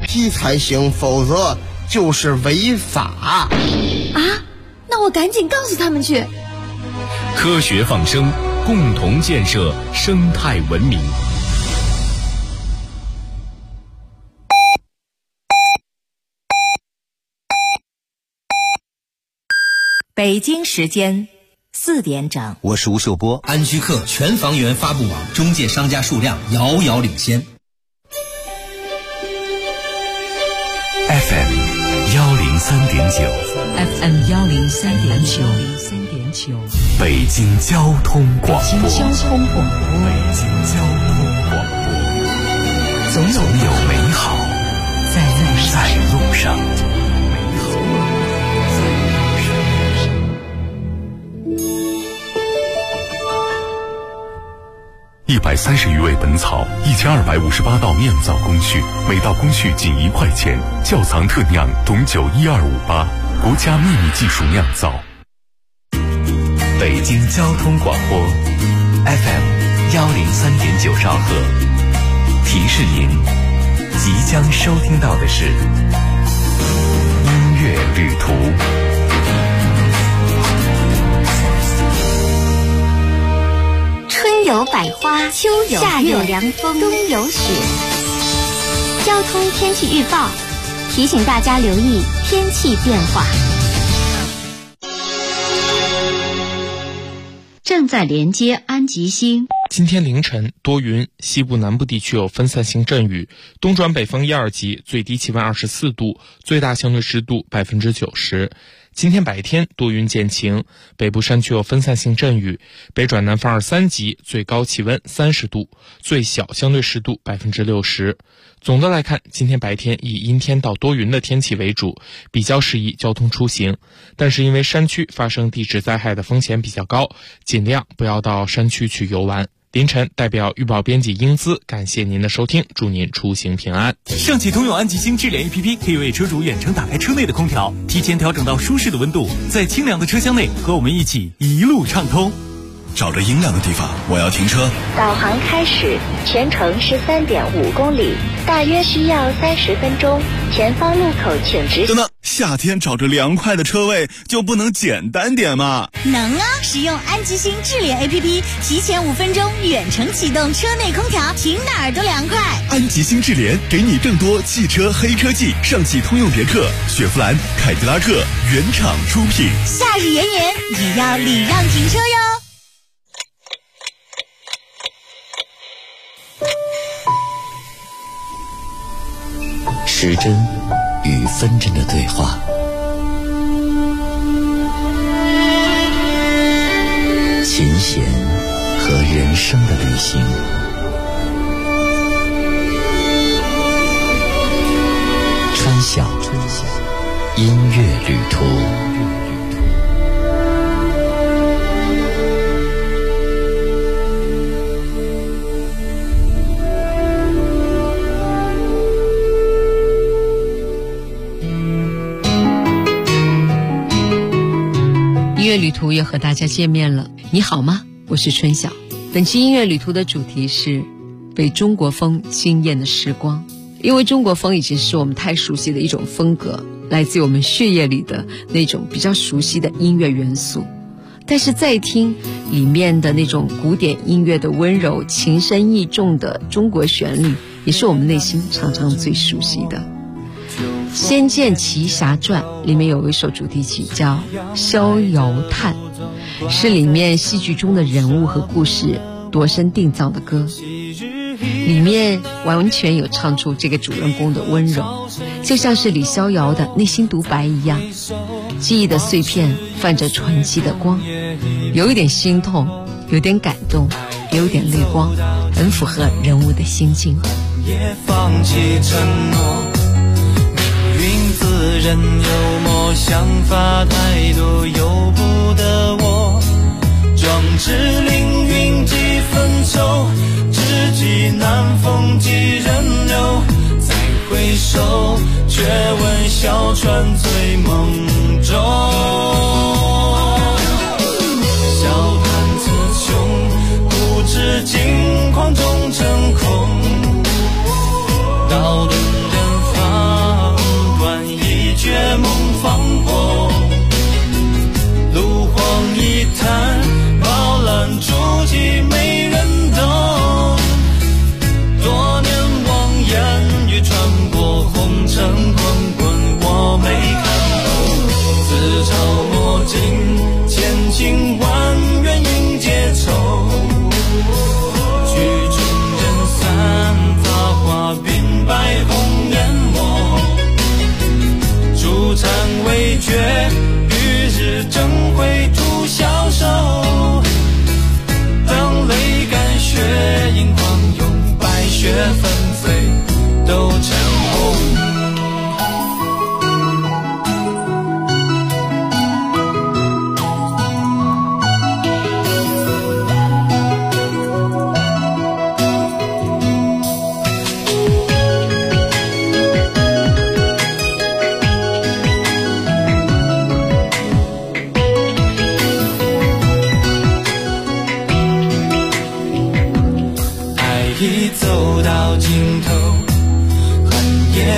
批才行，否则就是违法。 啊，那我赶紧告诉他们去。 科学放生，共同建设生态文明。 北京时间4点整， 我是吴秀波。 安居客全房源发布网，中介商家数量遥遥领先。 FM 103.9 FM 103.9， 北京交通广播。 北京交通广播，总有美好在路上。 130余味本草，1258道酿造工序，每道工序仅1块钱。窖藏特酿董酒12588，国家秘密技术酿造。 北京交通广播 FM 103.9兆赫，提示您即将收听到的是音乐旅途。 春有百花，秋有夏有凉风，冬有雪。交通天气预报提醒大家留意天气变化。 正在连接安吉星。 今天凌晨多云，西部南部地区有分散性阵雨，东转北风1、2级，最低气温24度，最大相对湿度90%。今天白天多云见晴，北部山区有分散性阵雨，北转南风2、3级，最高气温30度，最小相对湿度60%。总的来看，今天白天以阴天到多云的天气为主，比较适宜交通出行。但是因为山区发生地质灾害的风险比较高，尽量不要到山区去游玩。凌晨代表预报编辑英姿感谢您的收听，祝您出行平安。 上汽通用安吉星智联 APP 可以为车主远程打开车内的空调，提前调整到舒适的温度，在清凉的车厢内和我们一起一路畅通。 找着阴凉的地方，我要停车。 导航开始，全程13.5公里，大约需要30分钟。前方路口请直行。 等等，夏天找着凉快的车位就不能简单点吗？ 能啊！使用安吉星智联 APP， 提前5分钟远程启动车内空调，停哪儿都凉快。 安吉星智联给你更多汽车黑科技，上汽通用别克、雪佛兰、凯迪拉克原厂出品。 夏日炎炎，也要礼让停车哟。 时针与分针的对话，琴弦和人生的旅行，春晓音乐旅途。 音乐旅途又和大家见面了，你好吗？我是春晓。本期音乐旅途的主题是被中国风惊艳的时光。因为中国风已经是我们太熟悉的一种风格，来自于我们血液里的那种比较熟悉的音乐元素，但是再听里面的那种古典音乐的温柔情深意重的中国旋律，也是我们内心常常最熟悉的。《仙剑奇侠传》里面有一首主题曲叫《逍遥叹》，是里面戏剧中的人物和故事度身定造的歌，里面完全有唱出这个主人公的温柔，就像是李逍遥的内心独白一样。记忆的碎片泛着传奇的光，有一点心痛，有点感动，也有点泪光，很符合人物的心境。 也放弃承诺，自认幽默，想法太多，由不得我。壮志凌云几分愁，知己难逢几人留。再回首，却闻小船醉梦中。笑谈词穷，不知惊狂中成空。道顿人发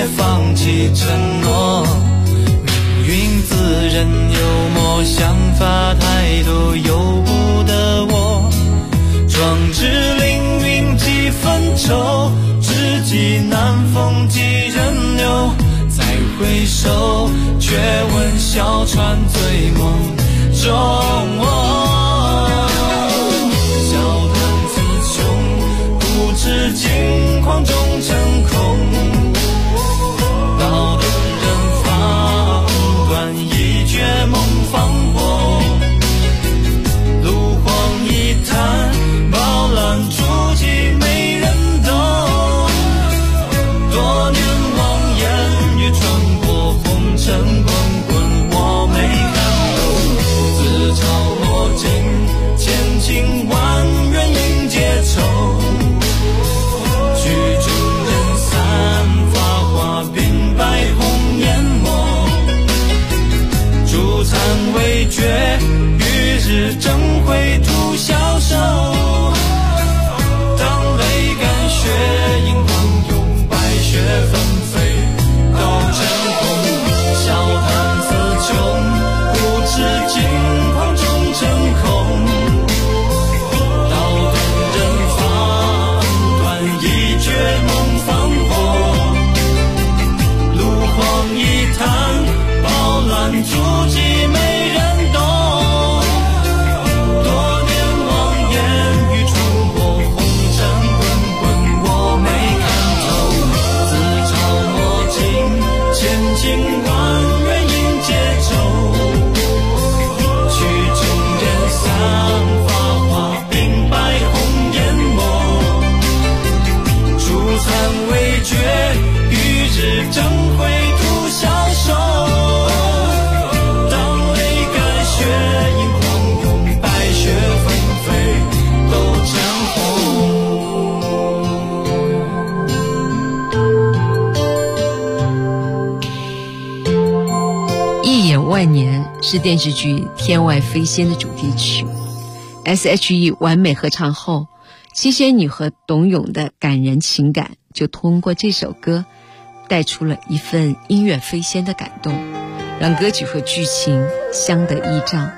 放弃承诺。命运自认幽默，想法太多由不得我。壮志凌云几分愁，知己难逢几人留。再回首，却闻小船醉梦中。笑谈词穷，不知惊慌中成空。道灯人放断，一绝梦芳火。炉荒一滩，饱览足迹没人懂。多年望眼欲穿过红尘滚滚，我没看懂。自嘲落尽，千情万缘应结愁。曲终人散，发花鬓白红颜墨。烛残未觉，与日争辉徒消瘦。当泪干血影狂涌，白雪纷飞都成空。笑谈词穷，不知惊慌中成空。道灯人放断，一绝梦芳火。炉荒一滩，饱览足迹没人懂。多年望眼欲穿过红尘滚滚，我没看透。自嘲落尽，千情万缘应结愁。曲终人散，发花鬓白红颜墨。烛残未觉，与日争辉徒消瘦。当泪干血影狂涌，白雪纷飞都成红。 一眼万年是电视剧《天外飞仙》的主题曲。S.H.E 完美合唱后，七仙女和董永的感人情感就通过这首歌带出了一份音乐飞仙的感动，让歌曲和剧情相得益彰。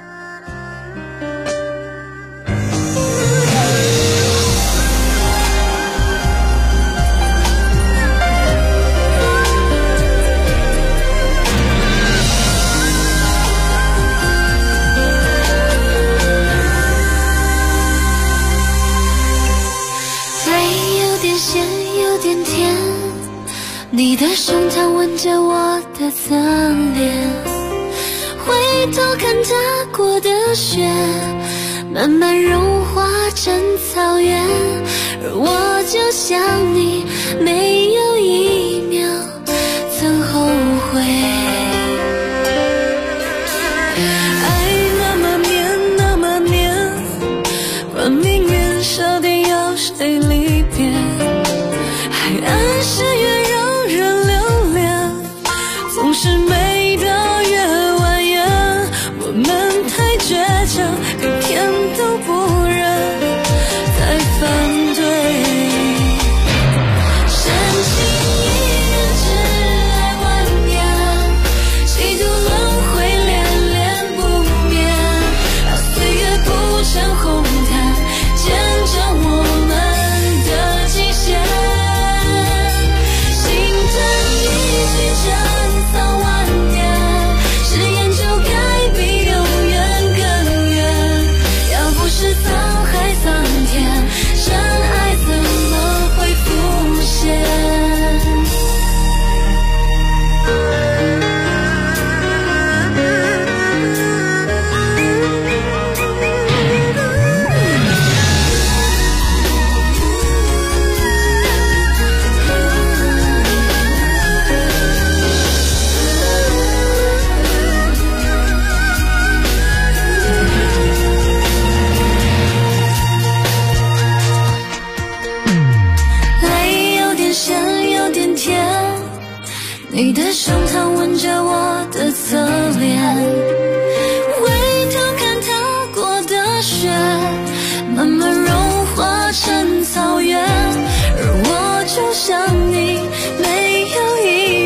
你的胸膛吻着我的侧脸，回头看踏过的雪，慢慢融化成草原，而我就像你，没有一秒曾后悔。爱那么绵那么绵，管命运设定要谁离别，海岸是越让人留恋，总是美得越蜿蜒。我们太倔强，连天都不忍再反对。深情一人只爱万年，几度轮回恋恋不眠，让岁月铺成红毯，见证我们的极限。心疼一句珍藏万年，誓言就该比永远更远。要不是沧海桑田，真爱怎么会浮现？泪有点咸，有点甜，你的胸膛吻着我的侧脸，回头看踏过的雪，慢慢融化成草原，而我就像你，没有一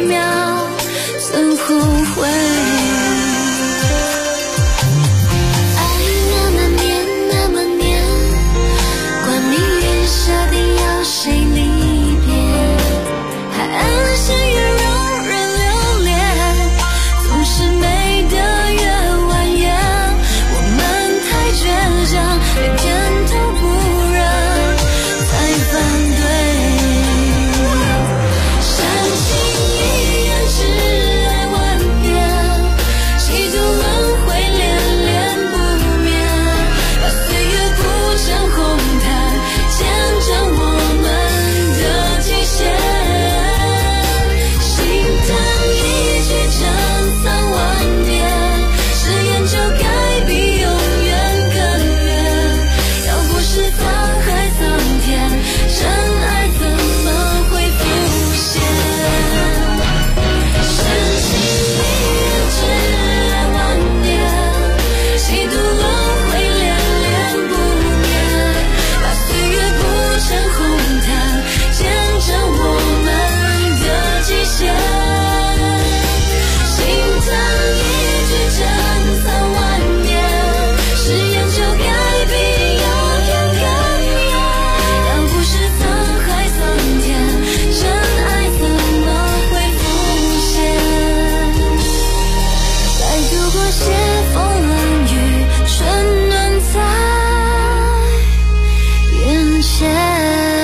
后悔。爱那么黏那么黏，管命运设定要谁离别，海岸线越让人留恋，总是美得越蜿蜒。我们太倔强，连点头不认才反对。深情一眼，挚爱万遍，几度轮回恋恋不眠，把岁月铺成红毯，见证我们的极限。心疼一句真3万年，誓言就该比永远更远。要不是沧海桑田，真爱怎么会浮现？深情一眼，挚爱万年，几度轮回恋恋不眠，把岁月铺成红毯，见证我们的极限。心疼一句真3万年，誓言就该比永远更远。要不是沧海桑田，真爱怎么会浮现？再度过些风冷雨，春暖在眼前。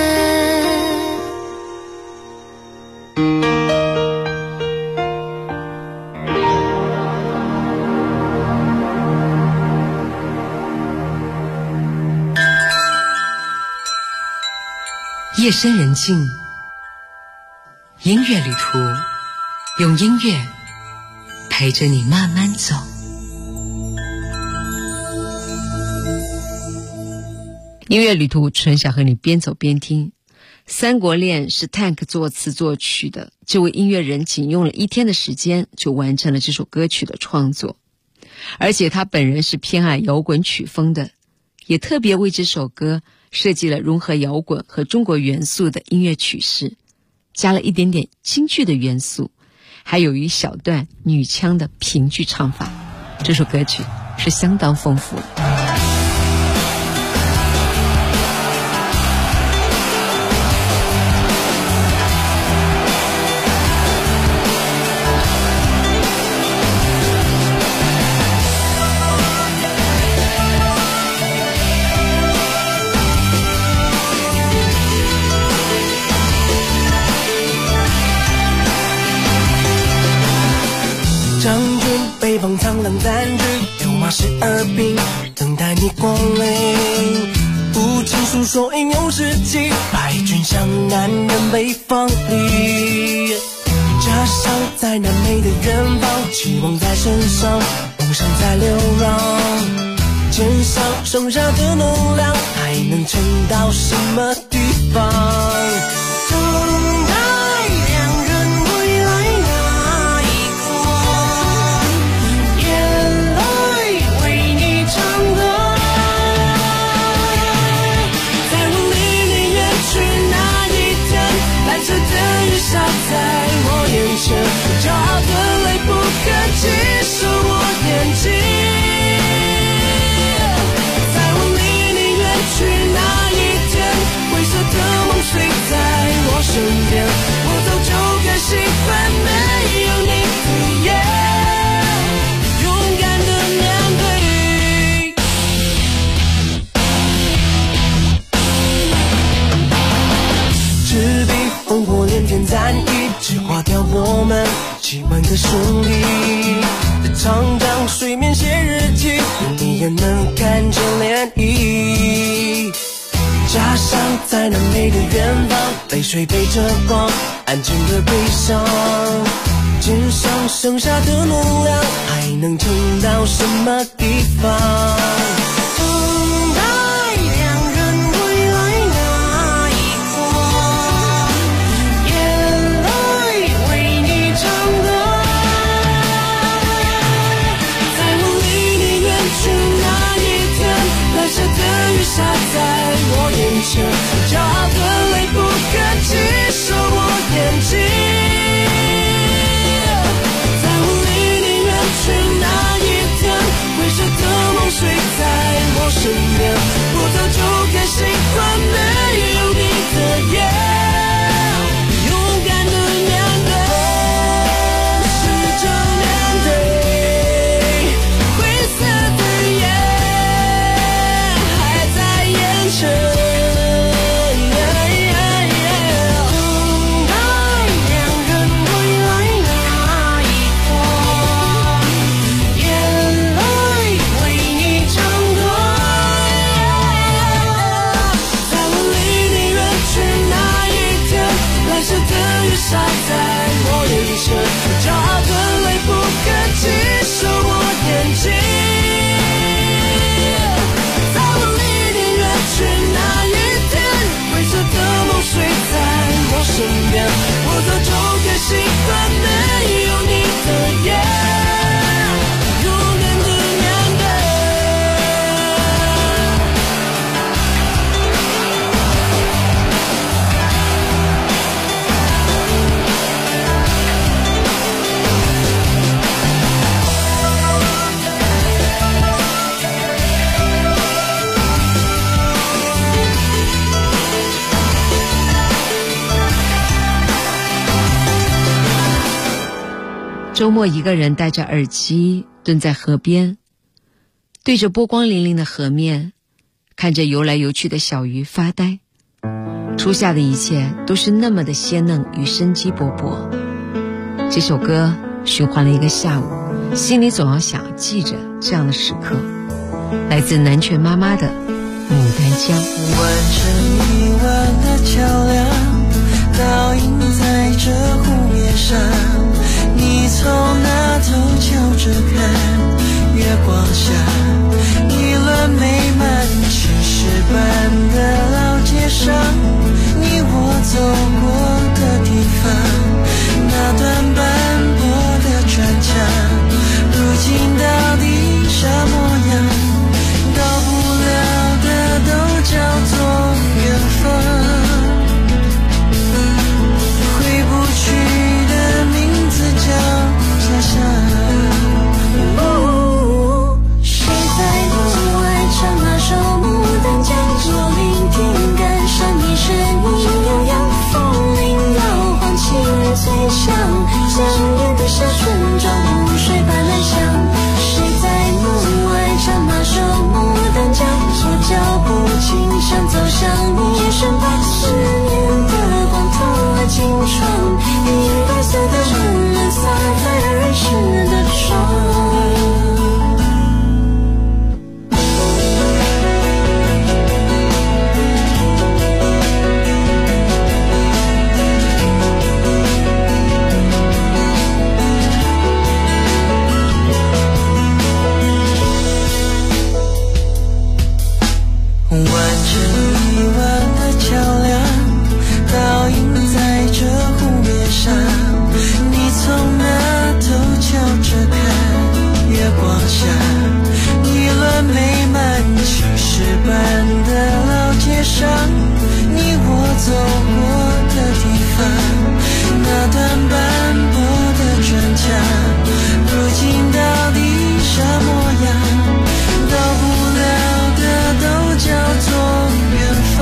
夜深人静，音乐旅途，用音乐陪着你慢慢走。音乐旅途，纯想和你边走边听。《三国恋》是 Tank 作词作曲的，这位音乐人仅用了1天的时间就完成了这首歌曲的创作，而且他本人是偏爱摇滚曲风的，也特别为这首歌设计了融合摇滚和中国元素的音乐曲式，加了一点点京剧的元素，还有一小段女腔的评剧唱法。这首歌曲是相当丰富的。 将军北方苍狼占据，有马是耳鬓，等待你光临。无情诉说英勇事迹，败军向南人北方里。家乡在南美的远方，期望在身上，梦想在流浪。肩上剩下的能量，还能撑到什么地方？在我眼前，骄傲的泪不可及，是我眼睛。在我离你远去那一天，灰色的梦随在我身边，我早就该习惯没有你的夜，勇敢的面对。赤壁烽火连天战役，只划掉我们几万个兄弟。在长江水面写日记，你也能看见涟漪。家乡在南美的远方，泪水背着光，安静的悲伤。肩上剩下的能量，还能撑到什么地方？下在我眼前，骄傲的泪不可及，是我眼睛。在我身边，我早就该习惯没有你的夜，勇敢的面对，试着面对灰色的夜还在眼前。在我眼前，骄傲的泪不可及守我眼睛。在我离你远去那一天，灰色的梦睡在我身边，我早就该习惯没有你的夜，勇敢的面对。 周末一个人戴着耳机蹲在河边，对着波光粼粼的河面，看着游来游去的小鱼发呆。初夏的一切都是那么的鲜嫩与生机勃勃。这首歌循环了一个下午，心里总要想记着这样的时刻。来自南拳妈妈的《牡丹江》。 完成一万个桥梁，倒映在这湖面上，你从那头瞧着看，月光下一轮美满青石板的老街上，你我走过的地方，那段斑驳的砖墙，如今到底啥模样？到不了的都叫做缘分，回不去的名字叫家乡。谁在路外唱那首牡丹江，左聆听感伤一声音悠扬，风铃摇晃七月最香，想念的小村庄湖水般来香。谁在路外唱那首牡丹江，我脚步轻想走向你身旁，思念的光透了金窗，银白色的温暖洒在儿时的窗。完成一万个桥梁，倒映在这湖面上，你从那头瞧着看，月光下一轮美满青石板的老街上，你我走过的地方，那段斑驳的砖墙，如今到底啥模样？到不了的都叫做缘分，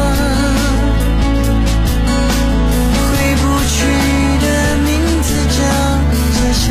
回不去的名字叫家乡。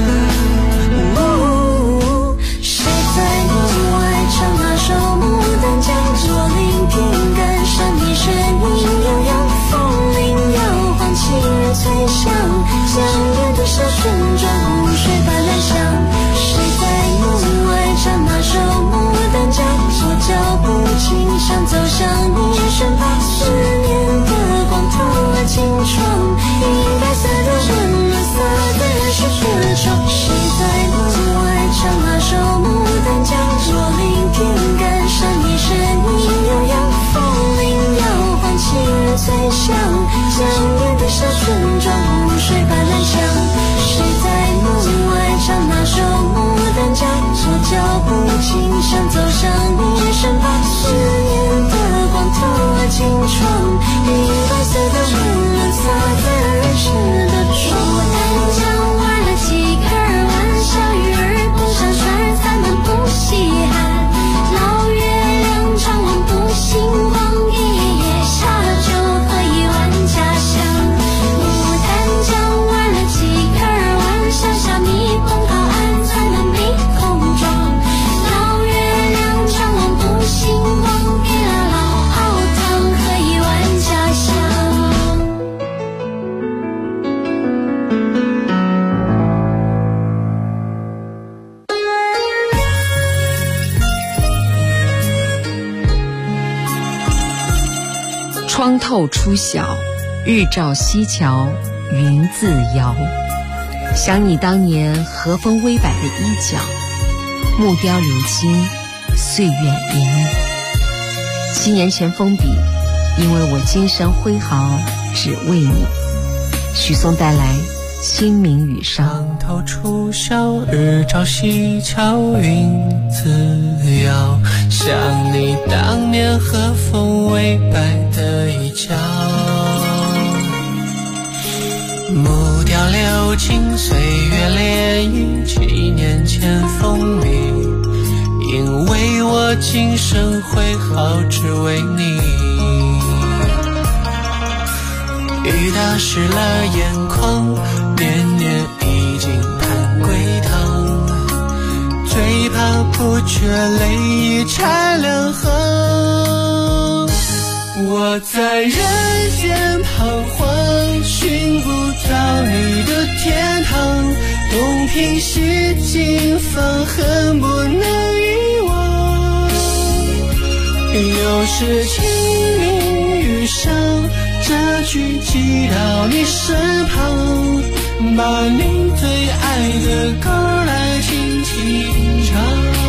谁在路外唱那首牡丹江，左聆听感伤一声音悠扬，风铃摇晃七月最香，想念的小村庄湖水般来香。谁在路外唱那首牡丹江，我脚步轻想走向你身旁，思念的光透了金窗，银白色的温暖洒在儿时的窗。谁在路外唱那首牡丹江，左聆听感伤一声音悠扬，风铃摇晃七月最香，想念的小村庄湖水般来香。谁在路外唱那首牡丹江，我脚步轻想走向你身旁，思念的光透了金窗，银白色的温暖洒在儿时的窗。牡丹江玩了几个玩，小鱼儿不上船，咱们不稀罕。老月亮春透初晓，日照西桥，云自摇。想你当年和风微摆的衣角，木雕如今岁月明。7年前封笔，因为我今生挥毫只为你。许嵩带来清明雨上。 透初晓，日照西桥，云自摇。想你当年和风微摆的衣角，木雕流金，岁月炼狱。7年前封笔，因为我今生挥毫只为你。雨打湿了眼眶，年年已经盼归堂，最怕不觉泪已拆两行。我在人间彷徨，寻不到你的天堂，东拼西尽，放恨不能遗忘。又是清明雨上，这句寄到你身旁，把你最爱的歌来轻轻唱。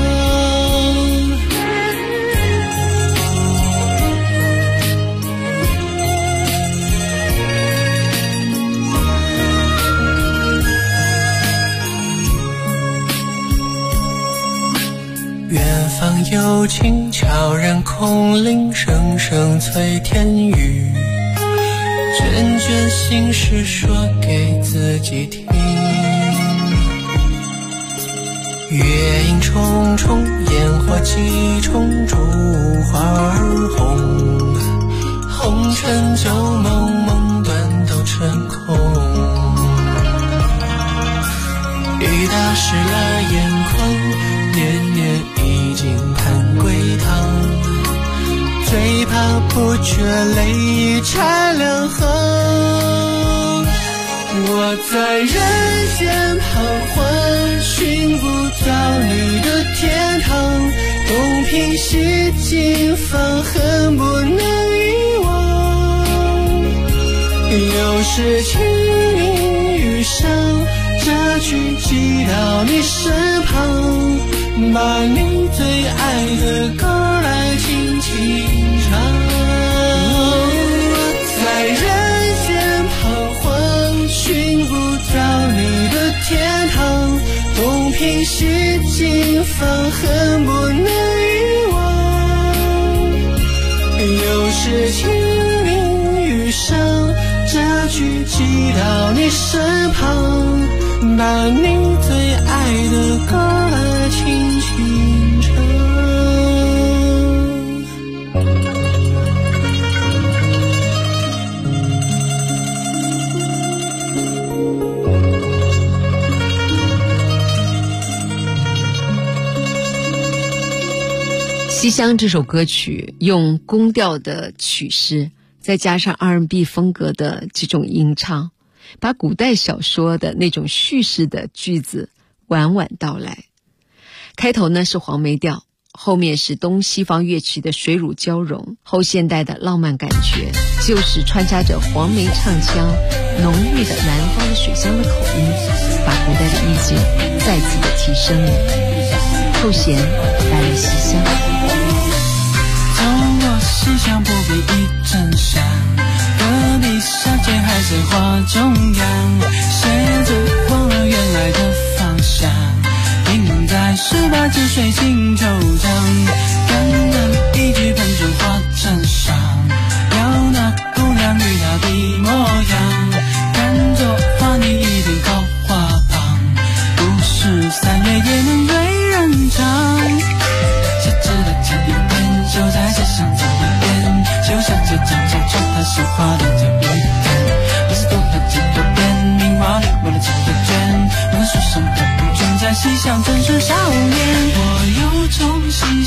远方有琴悄然空灵，声声催天雨。卷卷心事说给自己听，月影重重，烟火几重，烛花儿红，红尘旧梦，梦断都成空。雨打湿了眼眶，年年已经盼归堂，最怕不觉泪已拆两行。我在人间彷徨，寻不到你的天堂，东拼西尽，放恨不能遗忘。又是清明雨上，这句寄到你身旁，把你最爱的歌来轻轻唱。在人间彷徨，寻不到你的天堂，东拼西尽，放恨不能遗忘。又是清明雨上，这句寄到你身旁，把你最爱的歌来轻轻唱。 《西厢》这首歌曲用宫调的曲式，再加上 R&B 风格的这种吟唱，把古代小说的那种叙事的句子婉婉道来。开头呢是黄梅调，后面是东西方乐曲的水乳交融，后现代的浪漫感觉，就是穿插着黄梅唱腔浓郁的南方的水乡的口音，把古代的意境再次的提升了。后弦带来西厢， 走过西厢不必一阵香，隔壁山间还在花中央，鞋子忘了原来的方向，应在18季水晶球场，感人一句喷出花衬上，要那姑娘与她的模样，看着花你一定高花旁，不是3月也能对人唱。谁知道这一边就在街上这一边，就像这张小丑他是花的这一边，不是多了几多变，名花里为了几个圈，我的书生的不全在西厢真是少年。我又重新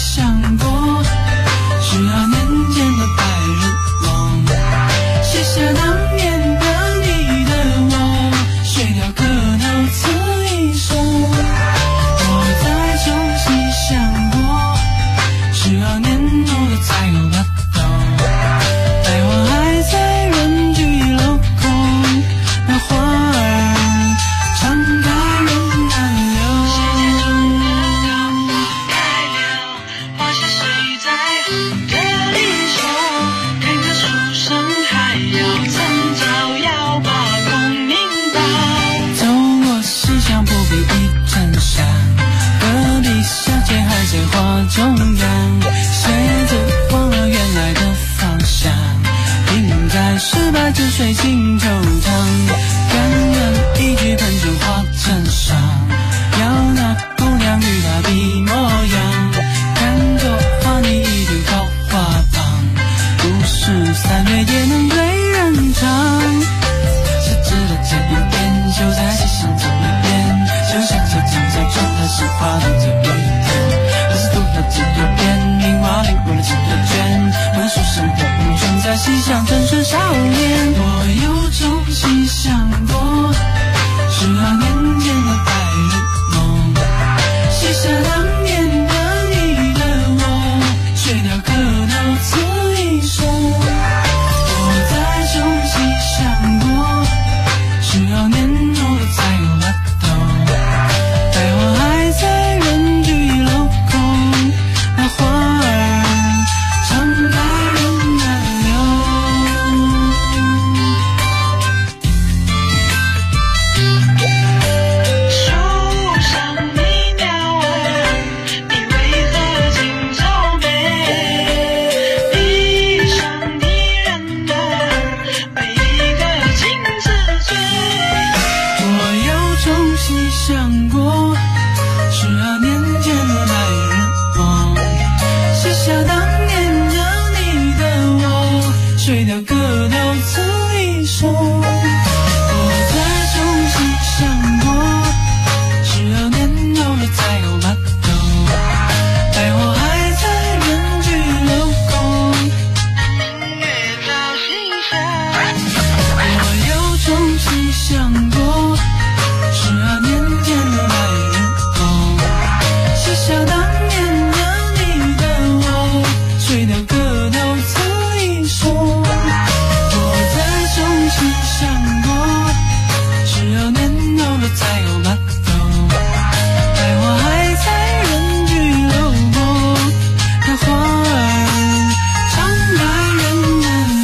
想过12年前的白日梦，写下当年的你的我，水调歌头曾一首。我再重新想过12年后的彩虹码头，百花还在人去楼空，音乐照心上。我又重新想过12年前的白日梦，写下当年的你的我，水调歌头曾一首。我再重新想过12年后的彩虹码头，百花还在人去楼空，那花儿常在人们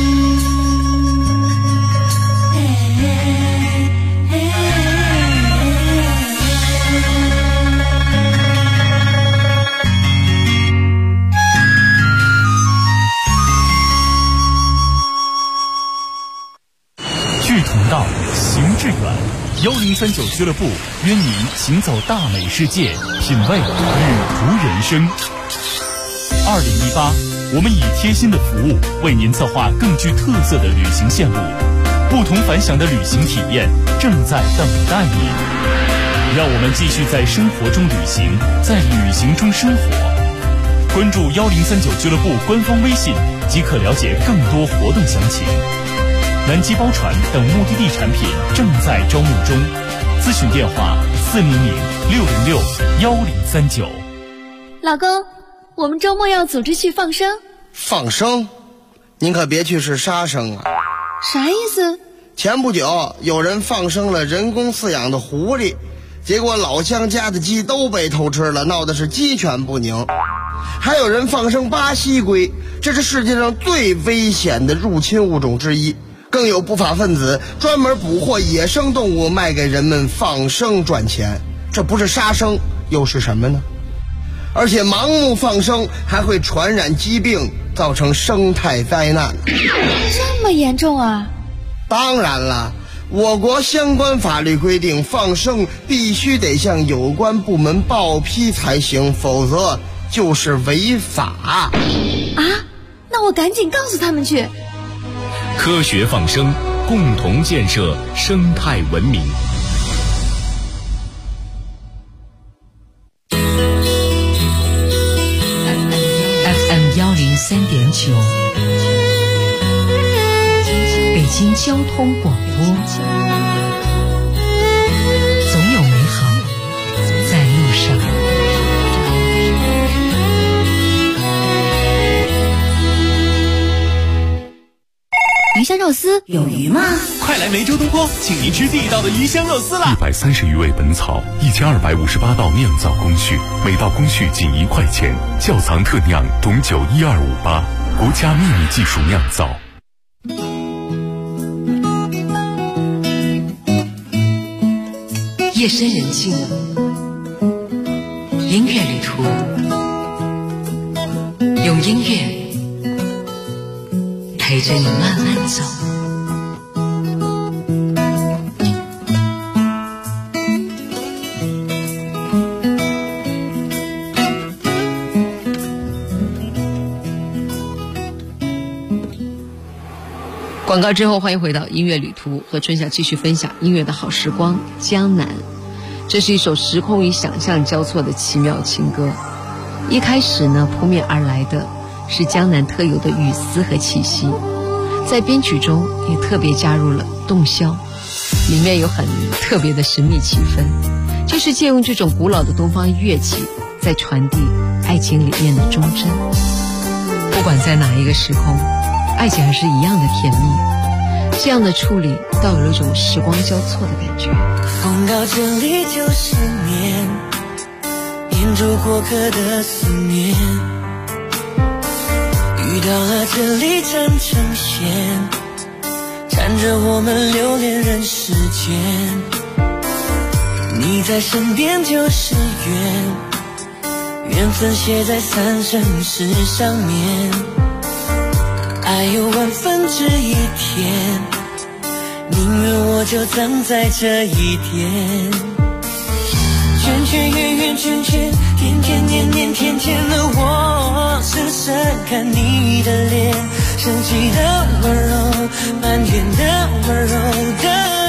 志同道，行致远。1039俱乐部约你行走大美世界，品味旅途人生。2018，我们以贴心的服务为您策划更具特色的旅行线路，不同凡响的旅行体验正在等待你。让我们继续在生活中旅行，在旅行中生活。关注1039俱乐部官方微信，即可了解更多活动详情。南极包船等目的地产品正在招募中，咨询电话400-606-1039。 老公，我们周末要组织去放生。 放生？您可别去是杀生啊！ 啥意思？ 前不久有人放生了人工饲养的狐狸，结果老乡家的鸡都被偷吃了，闹得是鸡犬不宁。还有人放生巴西龟，这是世界上最危险的入侵物种之一。更有不法分子专门捕获野生动物卖给人们放生赚钱，这不是杀生又是什么呢？而且盲目放生还会传染疾病，造成生态灾难。 这么严重啊？ 当然了，我国相关法律规定，放生必须得向有关部门报批才行，否则就是违法。 啊？那我赶紧告诉他们去。 科学放生，共同建设生态文明。 FM 103.9，北京交通广播。总有美好在路上。 鱼香肉丝有鱼吗？ 快来梅州东坡，请您吃地道的鱼香肉丝啦 ！130余味本草，1258道酿造工序，每道工序仅1块钱，窖藏特酿董酒12588，国家秘密技术酿造。 夜深人静，音乐旅途，用音乐陪着你慢慢走。广告之后，欢迎回到音乐旅途，和春晓继续分享音乐的好时光。江南，这是一首时空与想象交错的奇妙情歌。一开始呢，扑面而来的是江南特有的语丝和气息，在编曲中也特别加入了洞箫，里面有很特别的神秘气氛，就是借用这种古老的东方乐器，在传递爱情里面的忠贞。不管在哪一个时空，爱情还是一样的甜蜜，这样的处理倒有了一种时光交错的感觉。 风到这里就是念，沿着过客的思念，遇到了这里缠成线，缠着我们留恋人世间。你在身边就是缘，缘分写在三生石上面，爱有万分之一甜，宁愿我就葬在这一天。 圆圈圈，天天年年天天的我，深深看你的脸，生气的温柔，满天的温柔的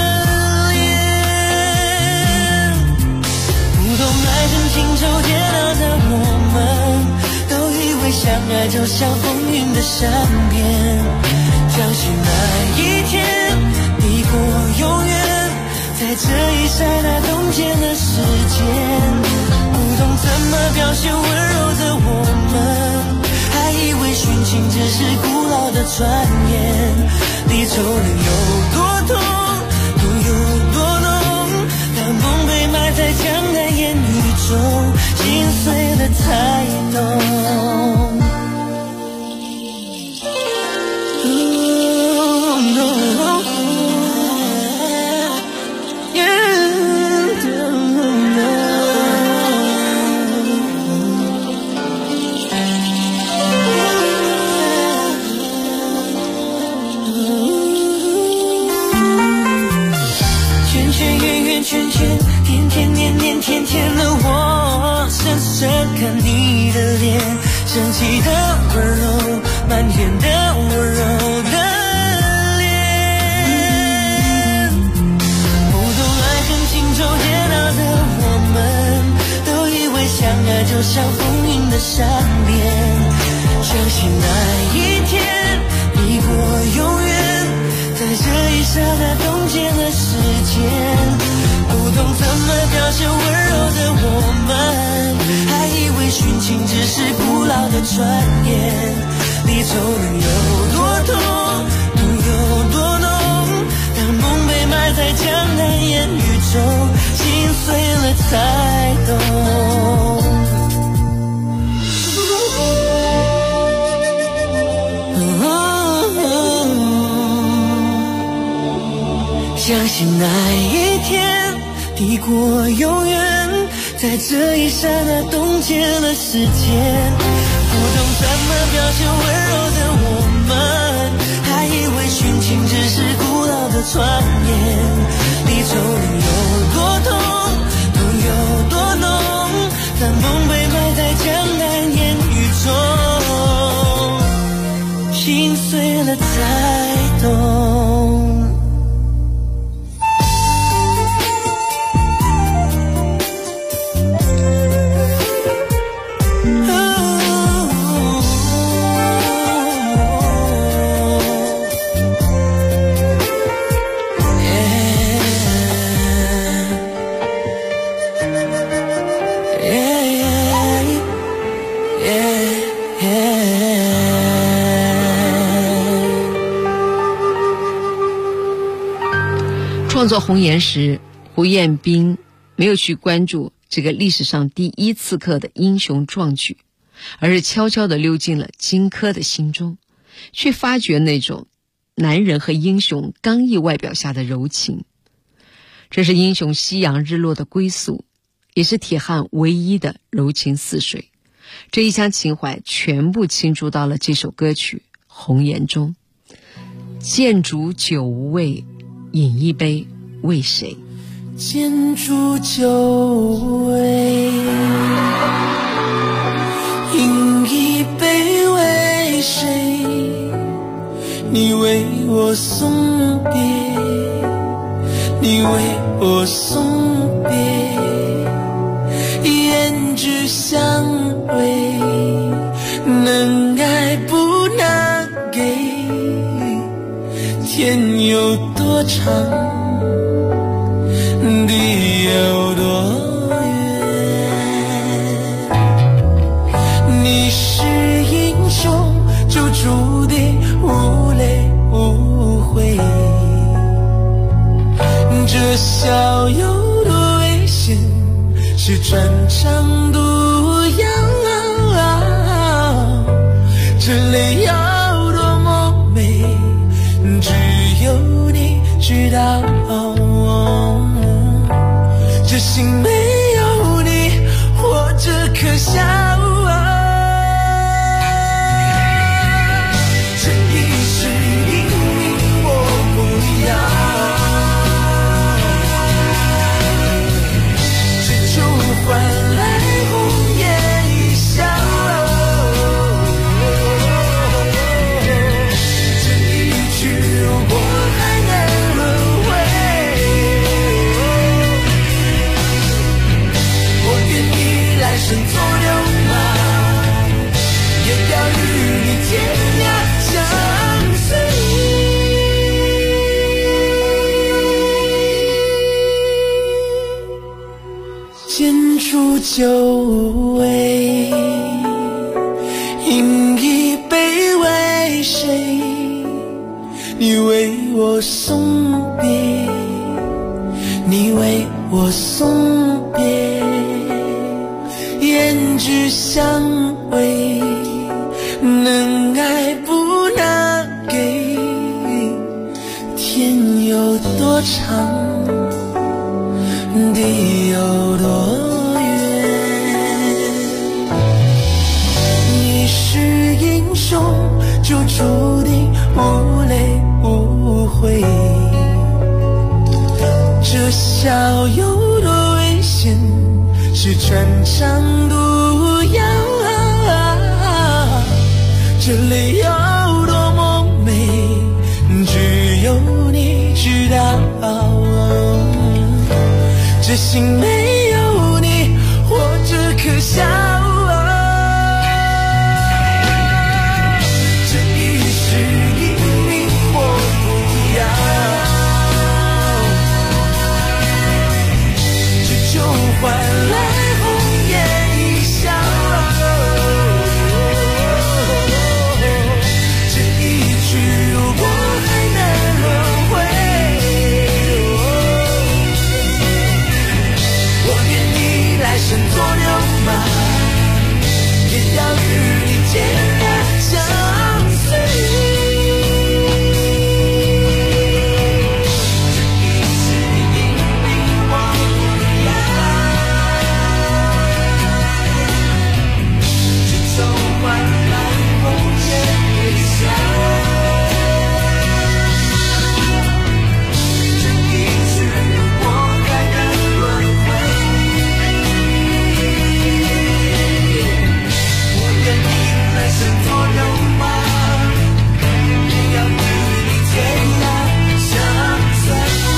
脸。不懂爱恨情仇煎熬的我们，都以为相爱就像风云的善变，相信那一天抵过永远，在这一刹那冻结了时间。不懂怎么表现温柔的我们，还以为殉情只是古老的传言。离愁能有多痛，痛有多浓，当梦被埋在江南烟雨中，心碎了才懂。甜甜的我，深深看你的脸，生气的温柔，满天的温柔的脸。不懂爱恨情仇煎熬的我们，都以为相爱就像风云的善变，相信那一天抵过永远，在这一刹那冻结了时间。不懂怎么表现温柔的我们，还以为殉情只是古老的传言。离愁能有多痛，痛有多浓，当梦被埋在江南烟雨中，心碎了才懂。相信那一天抵过永远，在这一刹那冻结了时间。不懂怎么表现温柔的我们，还以为殉情只是古老的传言。离愁能有多痛，痛有多浓，当梦被埋在江南烟雨中，心碎了才懂。 创作《红颜》时，胡彦斌没有去关注这个历史上第一刺客的英雄壮举，而是悄悄地溜进了荆轲的心中，去发掘那种男人和英雄刚毅外表下的柔情。这是英雄夕阳日落的归宿，也是铁汉唯一的柔情似水。这一腔情怀全部倾注到了这首歌曲《红颜》中。剑煮酒无味，饮一杯为谁？ 剑煮酒无味，饮一杯为谁？你为我送别，你为我送别，胭脂香味，能爱不能给，天有多长，地有多远。你是英雄，就注定无泪无悔，这逍遥的危险是穿肠毒药，这泪要多么美，只有你知道。这心没有你活着可笑，这一世因你我不要，这就换来献出久违，饮一杯为谁？你为我送别，你为我送别，胭脂香味，能爱不能给，天有多长，地有多远？你是英雄，就注定无泪无悔。这小有多危险，是穿肠毒药。这泪有多么美，只有你知道。这心没有你，活着可笑。这一世因你或不要，这就换来红颜一笑。这一句如果还能轮回，来生做牛马，也要与你天涯相随。这一世因你我不要，这就换来红颜一笑。这一句我还能轮回，来生做牛马，也要与你天涯相随。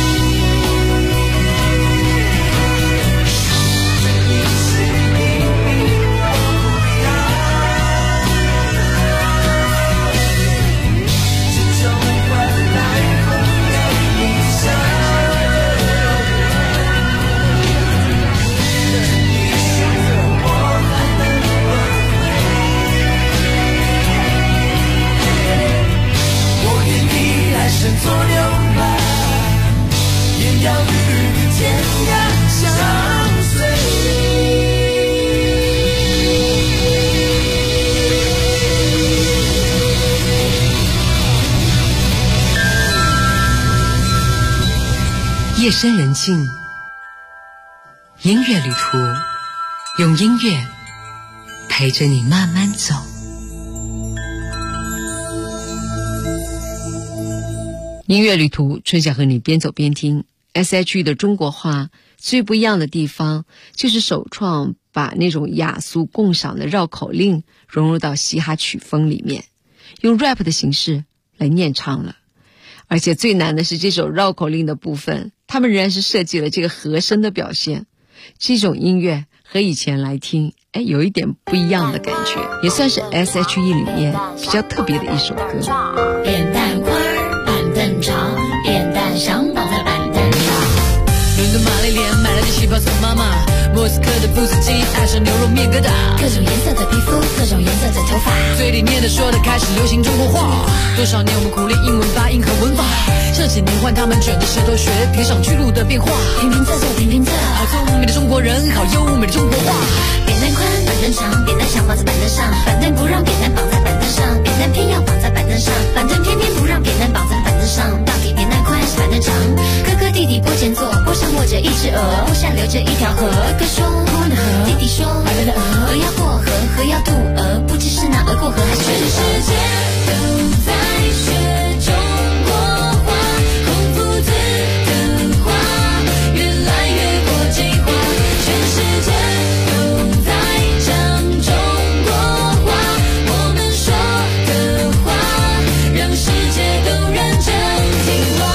这一世因你我不要，这就换来红颜一笑。这一世我还能轮回，我愿意来生做牛马，也要与你天涯相随。 夜深人静，音乐旅途，用音乐陪着你慢慢走。音乐旅途，春晓和你边走边听。S.H.E 的中国话最不一样的地方，就是首创把那种雅俗共赏的绕口令融入到嘻哈曲风里面，用 rap 的形式来念唱了。而且最难的是这首绕口令的部分，他们仍然是设计了这个和声的表现。这种音乐和以前来听，有一点不一样的感觉，也算是 S.H.E 里面比较特别的一首歌。 扁担宽，板凳长，扁担想绑在板凳上。伦敦玛丽莲买了件旗袍送妈妈，莫斯科的布斯基爱上牛肉面疙瘩。各种颜色的皮肤，各种颜色的头发，嘴里念的说的开始流行中国话。多少年我们苦练英文发音和文法，这几年换他们卷着舌头学贴上巨鹿的变化。平平仄仄平平仄，好聪明的中国人，好优美的中国话。扁担宽，板凳长，扁担想绑在板凳上，板凳不让扁担绑在板凳上，扁担偏要绑在板凳上，板凳偏偏不让扁担绑在板凳上。到底扁担宽是板凳长？哥哥弟弟坡前坐，坡上卧着一只鹅，坡下流着一条河。哥说过了河，弟弟说白了的鹅，鹅要过河，河要渡鹅，不知是那鹅过河还是全世界都在学中国话，孔夫子的话越来越国际化，全世界都在讲中国话，我们说的话让世界都认真听话。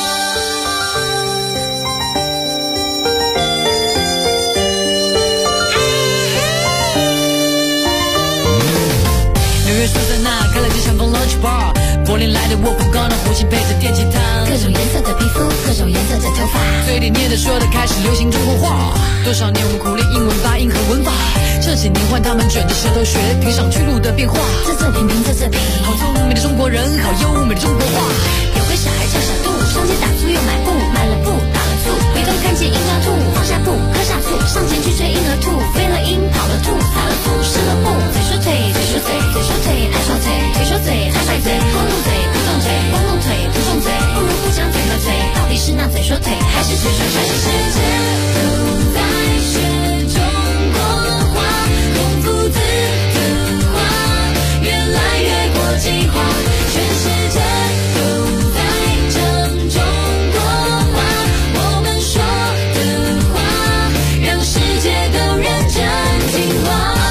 纽约苏珊娜开了间香风 lunch bar， 柏林来的卧铺高呢，胡琴配着电吉他，各种颜色的皮肤，各种颜色的头发，嘴里念的说的开始流行中国话。 多少年我们苦练英文发音和文法，这几年换他们卷着舌头学评上去路的变化。 这评评这评， 好聪明的中国人，好优美的中国话。 有个小孩叫小杜，上街打醋又买布，买了布打了醋，回头看见婴儿吐，放下布喝下醋，上前去追婴儿吐，飞了鹰跑了兔，撒了醋湿了布，嘴说腿嘴说嘴嘴说腿爱耍嘴，腿说嘴爱甩嘴，光动嘴不动嘴，光动腿不动嘴，不如不讲嘴和嘴，到底是那嘴说腿还是嘴说腿？世界都在学中国话，孔夫子的话越来越国际化，全世界都在讲中国话，我们说的话让世界都认真听话。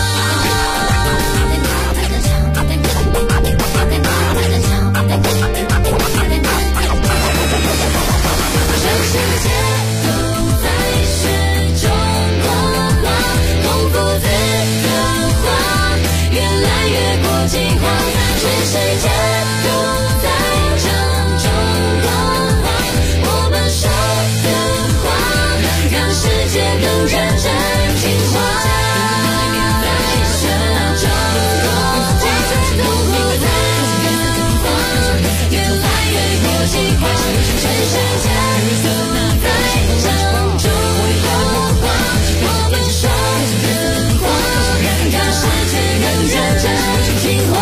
全世界都在学中国话，孔夫子的话越来越国际化，全世界都在讲中国话，我们说的话让世界更认真听话。在学中国话，孔夫子的话越来越国际化，全世界都在讲中国话，我们说的话让世界更认真听话。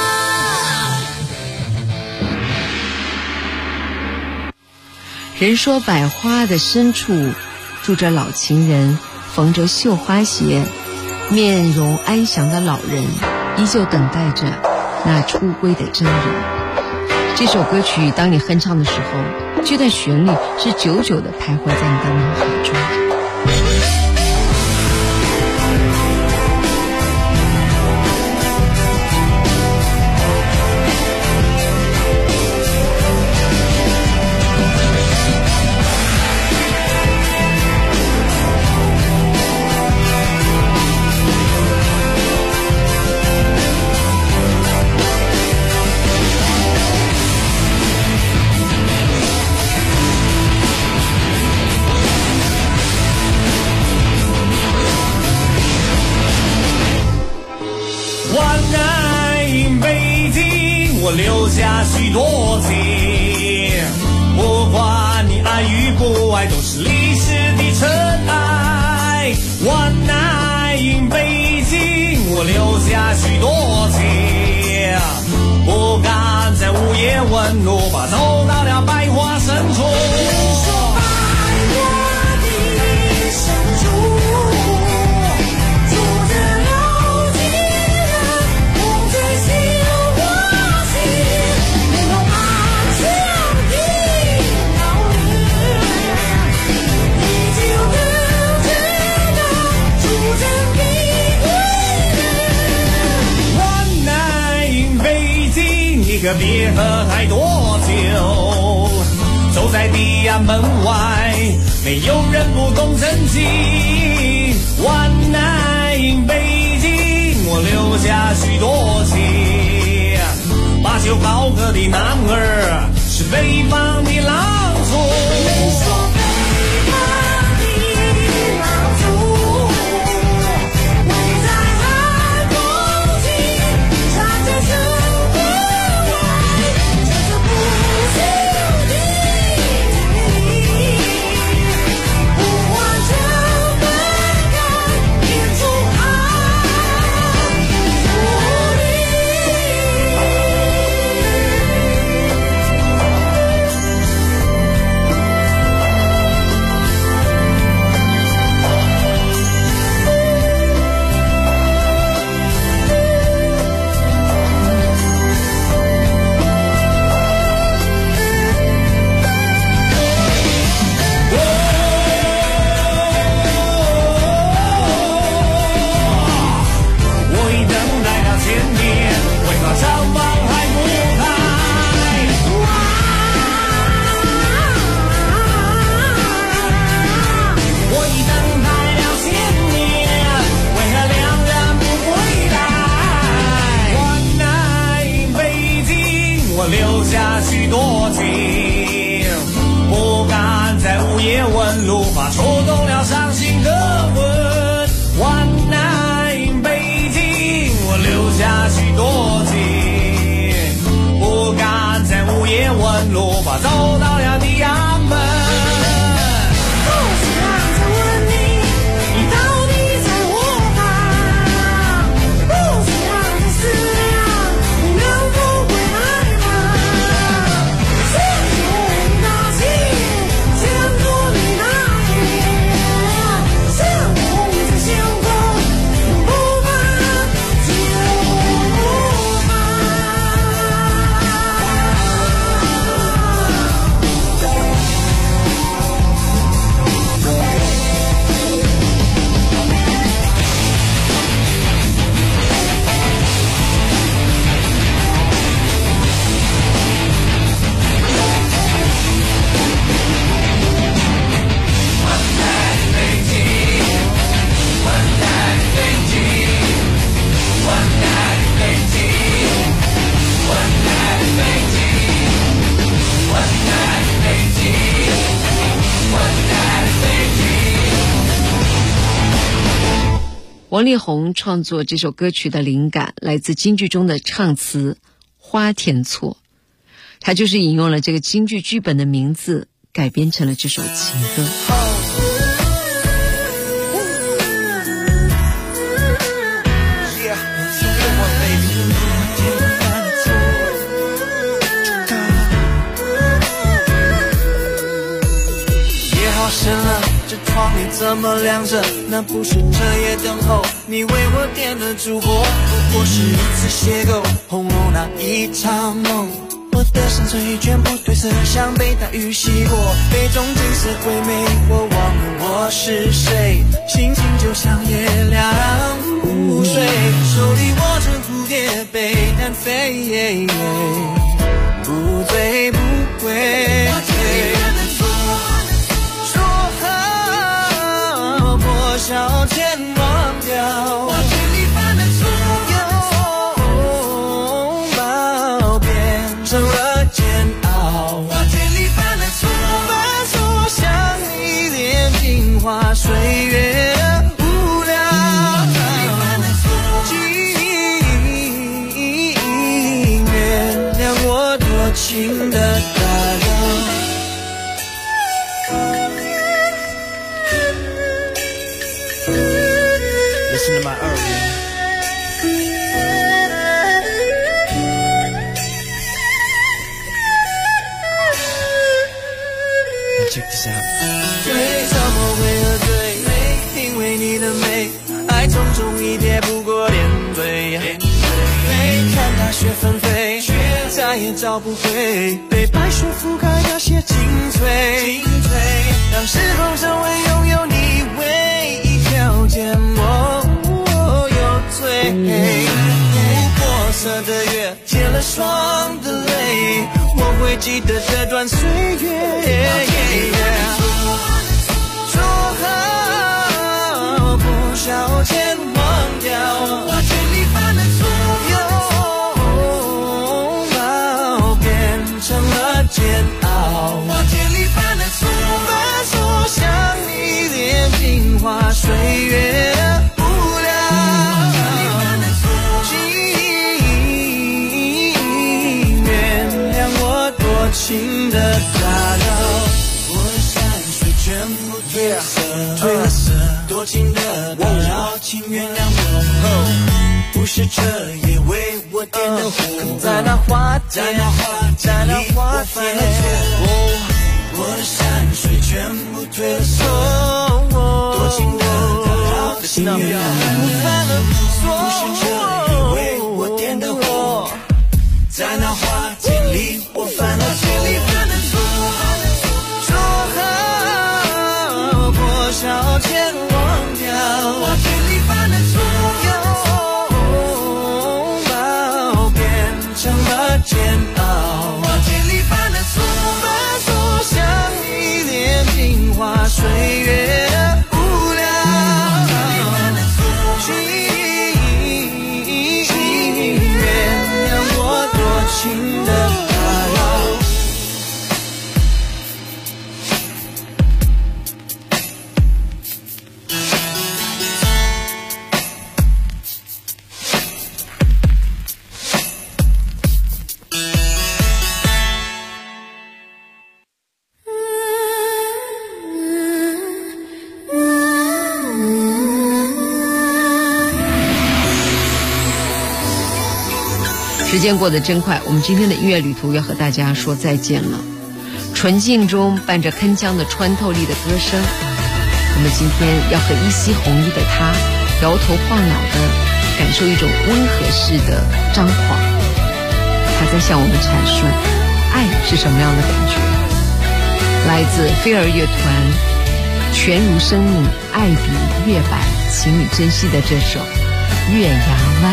人说百花的深处住着老情人，缝着绣花鞋，面容安详的老人依旧等待着那出归的真人。这首歌曲当你哼唱的时候，这段旋律是久久地徘徊在你的脑海中。 我留下许多情，不管你爱与不爱，都是历史的尘埃。One night in 北京，我留下许多情，不敢在午夜问路，把走到了百花深处。说百花的深处，住着老情人，梦最心。你可别喝太多酒，走在地安门外，没有人不懂真情。One night in 北京，我留下许多情。把酒高歌的男儿是北方的狼族。 我走到了地阳门。不想再问你，你到底在我旁？不想再思量，你能不会害怕？牵着你那起，牵着你那眼，相逢在相逢，不怕就不怕。 王力宏创作这首歌曲的灵感来自京剧中的唱词花田错，他就是引用了这个京剧剧本的名字改编成了这首情歌。 夜好深了，这窗帘怎么亮着？那不是彻夜等候，你为我点的烛火，不过是一次邂逅，红楼那一场梦。我的山水全部褪色，像被大雨洗过，杯中景色鬼魅，我忘了我是谁，心情就像月亮无水，手里握着蝴蝶被单飞，不醉不归。破晓前忘掉我对你犯的错，拥抱变成了煎熬。我对你犯的错，犯错想你连镜花水月无聊。我对你犯的错，请原谅我多情的打扰。Listen to my Irving. Now check this out. 对，怎么会喝醉？因为你的美，爱匆匆一瞥，不过点缀。看大雪纷飞，再也找不回被白雪覆盖那些精粹。让时光成为拥有你唯一条件，我有罪。琥珀色的月，结了霜的泪，我会记得这段岁月。说好破晓前忘掉我对你犯的错，拥抱变成了煎熬。我对你犯的错，犯错想你连镜花水月无聊。请原谅我多情的打扰，我的山水全部褪了色，多情的打扰，请原谅我，不是彻夜为我点的火，在那花田，在那花田，我的山水全部褪了色，多情的打扰，请原谅我，不是彻夜为我点的火，在那花田里我犯了错，破晓前忘掉我对你犯的错，拥抱变成了煎熬。我对你犯的错，犯错想你连镜花水月无聊。请时间过得真快，我们今天的音乐旅途要和大家说再见了。纯净中伴着铿锵的穿透力的歌声，我们今天要和依稀红衣的他摇头晃脑的感受一种温和式的张狂。他在向我们阐述爱是什么样的感觉。来自飞儿乐团全如生命爱比月白，请你珍惜的这首月牙湾。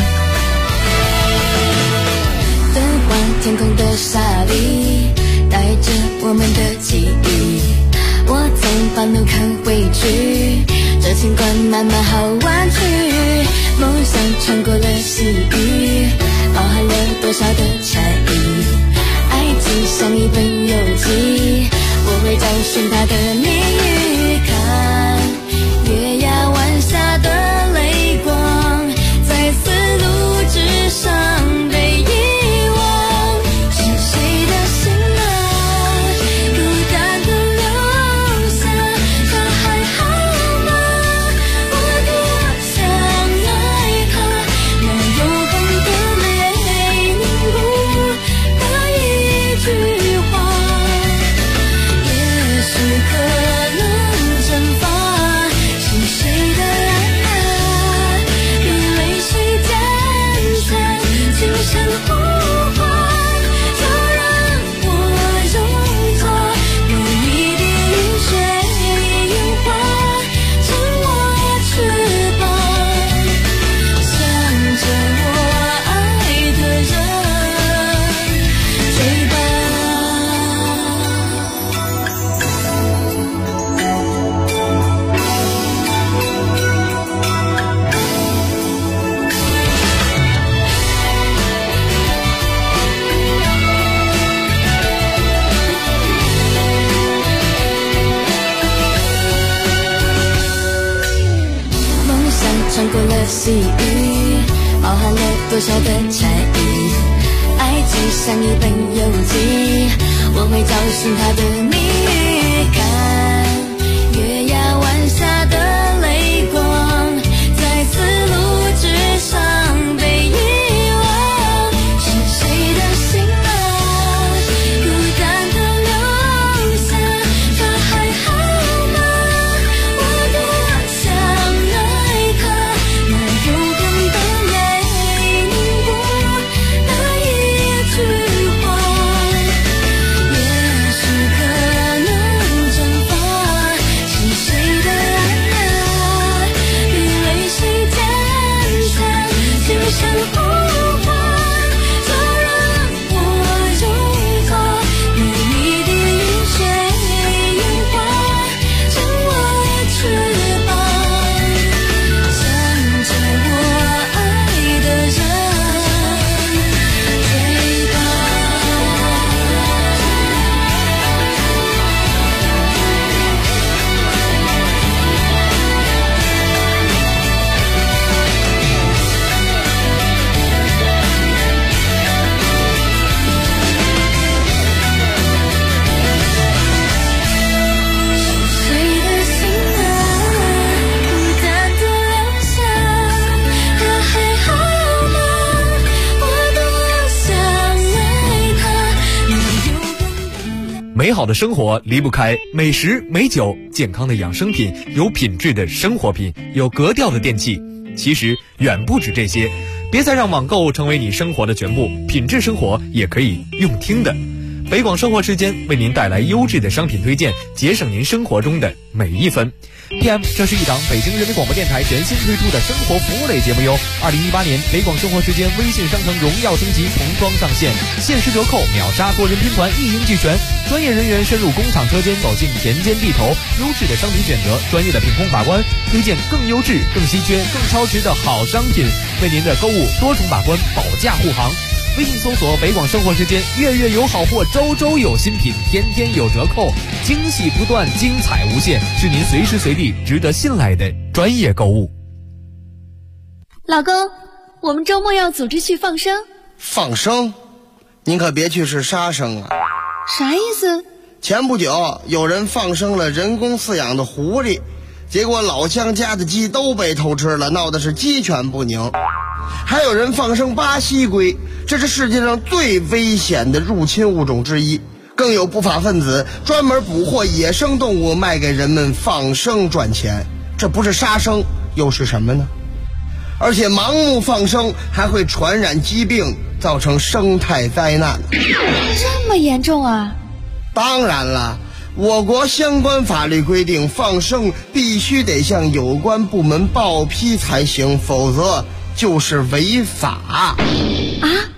灯光天空的沙砾带着我们的记忆，我从半路看回去，这情关慢慢好弯曲，梦想穿过了细雨，包含了多少的禅意，爱情像一本游记，我会找寻它的谜语，看月牙湾下的泪光在丝路之上被遗忘，是谁的心啊孤单的留下，他还好吗？我多想爱他，那永恒的泪凝固的一句话，也许可能蒸发，是谁的爱啊比泪水渐残，轻声呼唤，就让我用作每一滴雨水樱花成我翅膀，向着我爱的人追吧。梦想穿过了细雨，包含了多少的禅意，爱情像一本游记，我会找寻它的谜语，看月牙湾下的泪光在丝路之上被遗忘，是谁的心啊孤单的留下，他还好吗？我多想爱他，那永恒的泪凝固的一句话，也许可能蒸发，是谁的爱啊比泪水渐残，轻声呼唤，就让我用作每一滴雨水樱花成我翅膀，向着我爱的人追吧。谁的心啊孤单的留下，他还好吗？我多想爱他。 美好的生活离不开美食、美酒、健康的养生品，有品质的生活品，有格调的电器。其实远不止这些，别再让网购成为你生活的全部，品质生活也可以用听的。北广生活时间为您带来优质的商品推荐，节省您生活中的每一分。PM， 这是一档北京人民广播电台全新推出的生活服务类节目哟。2018年北广生活时间微信商城荣耀升级童装上线，限时折扣，秒杀多人拼团，一应俱全。专业人员深入工厂车间，走进田间地头，优质的商品选择，专业的品控把关，推荐更优质、更稀缺、更超值的好商品，为您的购物多重把关，保价护航。微信搜索北广生活时间，月月有好货，周周有新品，天天有折扣，惊喜不断，精彩无限，是您随时随地值得信赖的专业购物。 老公，我们周末要组织去放生。 放生？您可别去是杀生啊！ 啥意思？ 前不久有人放生了人工饲养的狐狸，结果老乡家的鸡都被偷吃了，闹得是鸡犬不宁。 还有人放生巴西龟，这是世界上最危险的入侵物种之一。更有不法分子专门捕获野生动物卖给人们放生赚钱，这不是杀生又是什么呢？而且盲目放生还会传染疾病，造成生态灾难。 这么严重啊？ 当然了，我国相关法律规定，放生必须得向有关部门报批才行，否则就是违法。 啊？